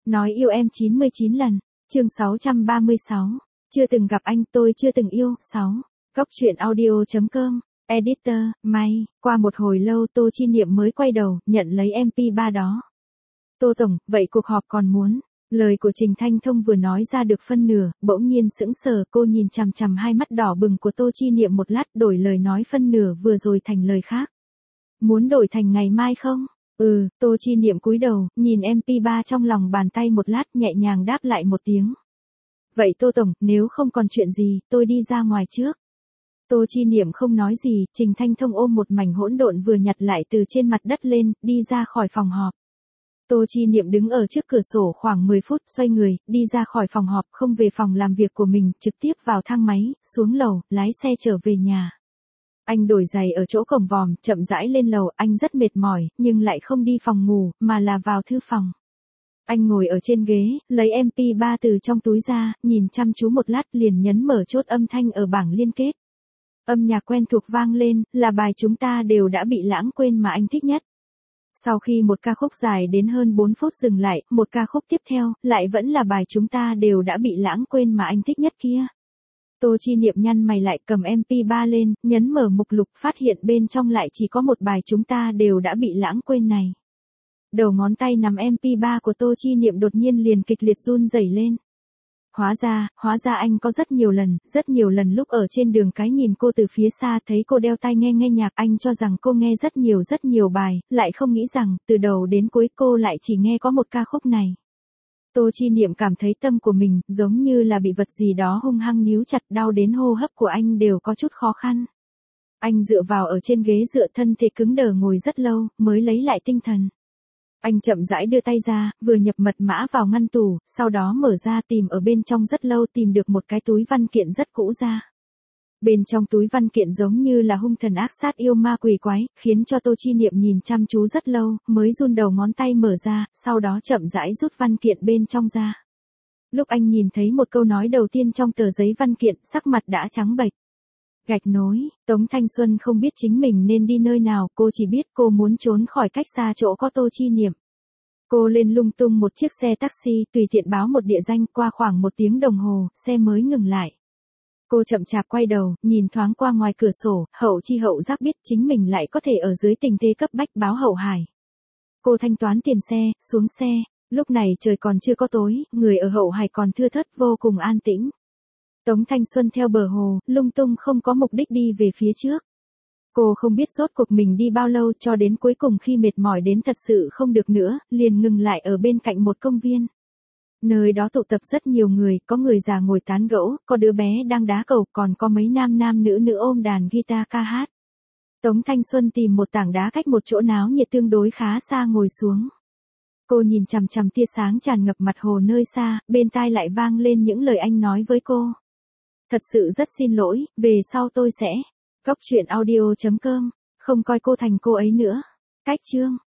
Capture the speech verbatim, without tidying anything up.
Nói yêu em chín mươi chín lần. Chương sáu trăm ba mươi sáu. Chưa từng gặp anh, tôi chưa từng yêu. sáu. Góc truyện audio chấm com. Editor, may. Qua một hồi lâu Tô Chi Niệm mới quay đầu, nhận lấy em pê ba đó. Tô Tổng, vậy cuộc họp còn muốn? Lời của Trình Thanh Thông vừa nói ra được phân nửa, bỗng nhiên sững sờ, cô nhìn chằm chằm hai mắt đỏ bừng của Tô Chi Niệm một lát, đổi lời nói phân nửa vừa rồi thành lời khác. Muốn đổi thành ngày mai không? Ừ, Tô Chi Niệm cúi đầu, nhìn em pê ba trong lòng bàn tay một lát, nhẹ nhàng đáp lại một tiếng. Vậy Tô Tổng, nếu không còn chuyện gì, tôi đi ra ngoài trước. Tô Chi Niệm không nói gì, Trình Thanh Thông ôm một mảnh hỗn độn vừa nhặt lại từ trên mặt đất lên, đi ra khỏi phòng họp. Tô Chi Niệm đứng ở trước cửa sổ khoảng mười phút, xoay người, đi ra khỏi phòng họp, không về phòng làm việc của mình, trực tiếp vào thang máy, xuống lầu, lái xe trở về nhà. Anh đổi giày ở chỗ cổng vòm, chậm rãi lên lầu, anh rất mệt mỏi, nhưng lại không đi phòng ngủ, mà là vào thư phòng. Anh ngồi ở trên ghế, lấy em pê ba từ trong túi ra, nhìn chăm chú một lát liền nhấn mở chốt âm thanh ở bảng liên kết. Âm nhạc quen thuộc vang lên, là bài Chúng Ta Đều Đã Bị Lãng Quên mà anh thích nhất. Sau khi một ca khúc dài đến hơn bốn phút dừng lại, một ca khúc tiếp theo, lại vẫn là bài Chúng Ta Đều Đã Bị Lãng Quên mà anh thích nhất kia. Tô Chi Niệm nhăn mày lại, cầm em pê ba lên, nhấn mở mục lục, phát hiện bên trong lại chỉ có một bài Chúng Ta Đều Đã Bị Lãng Quên này. Đầu ngón tay nắm em pê ba của Tô Chi Niệm đột nhiên liền kịch liệt run rẩy lên. Hóa ra, hóa ra anh có rất nhiều lần, rất nhiều lần lúc ở trên đường cái nhìn cô từ phía xa thấy cô đeo tai nghe nghe nhạc, anh cho rằng cô nghe rất nhiều rất nhiều bài, lại không nghĩ rằng, từ đầu đến cuối cô lại chỉ nghe có một ca khúc này. Tô Chi Niệm cảm thấy tâm của mình, giống như là bị vật gì đó hung hăng níu chặt, đau đến hô hấp của anh đều có chút khó khăn. Anh dựa vào ở trên ghế dựa, thân thể cứng đờ ngồi rất lâu, mới lấy lại tinh thần. Anh chậm rãi đưa tay ra, vừa nhập mật mã vào ngăn tủ, sau đó mở ra tìm ở bên trong rất lâu tìm được một cái túi văn kiện rất cũ ra. Bên trong túi văn kiện giống như là hung thần ác sát yêu ma quỷ quái, khiến cho Tô Chi Niệm nhìn chăm chú rất lâu, mới run đầu ngón tay mở ra, sau đó chậm rãi rút văn kiện bên trong ra. Lúc anh nhìn thấy một câu nói đầu tiên trong tờ giấy văn kiện, sắc mặt đã trắng bệch. Gạch nối, Tống Thanh Xuân không biết chính mình nên đi nơi nào, cô chỉ biết cô muốn trốn khỏi cách xa chỗ có Tô Chi Niệm. Cô lên lung tung một chiếc xe taxi, tùy tiện báo một địa danh, qua khoảng một tiếng đồng hồ, xe mới ngừng lại. Cô chậm chạp quay đầu, nhìn thoáng qua ngoài cửa sổ, hậu chi hậu giác biết chính mình lại có thể ở dưới tình thế cấp bách báo Hậu Hải. Cô thanh toán tiền xe, xuống xe, lúc này trời còn chưa có tối, người ở Hậu Hải còn thưa thớt vô cùng an tĩnh. Tống Thanh Xuân theo bờ hồ, lung tung không có mục đích đi về phía trước. Cô không biết rốt cuộc mình đi bao lâu cho đến cuối cùng khi mệt mỏi đến thật sự không được nữa, liền ngừng lại ở bên cạnh một công viên. Nơi đó tụ tập rất nhiều người, có người già ngồi tán gẫu, có đứa bé đang đá cầu, còn có mấy nam nam nữ nữ ôm đàn guitar ca hát. Tống Thanh Xuân tìm một tảng đá cách một chỗ náo nhiệt tương đối khá xa ngồi xuống. Cô nhìn chằm chằm tia sáng tràn ngập mặt hồ nơi xa, bên tai lại vang lên những lời anh nói với cô. Thật sự rất xin lỗi, về sau tôi sẽ. Góc truyện audio chấm com, không coi cô thành cô ấy nữa. Cách chương.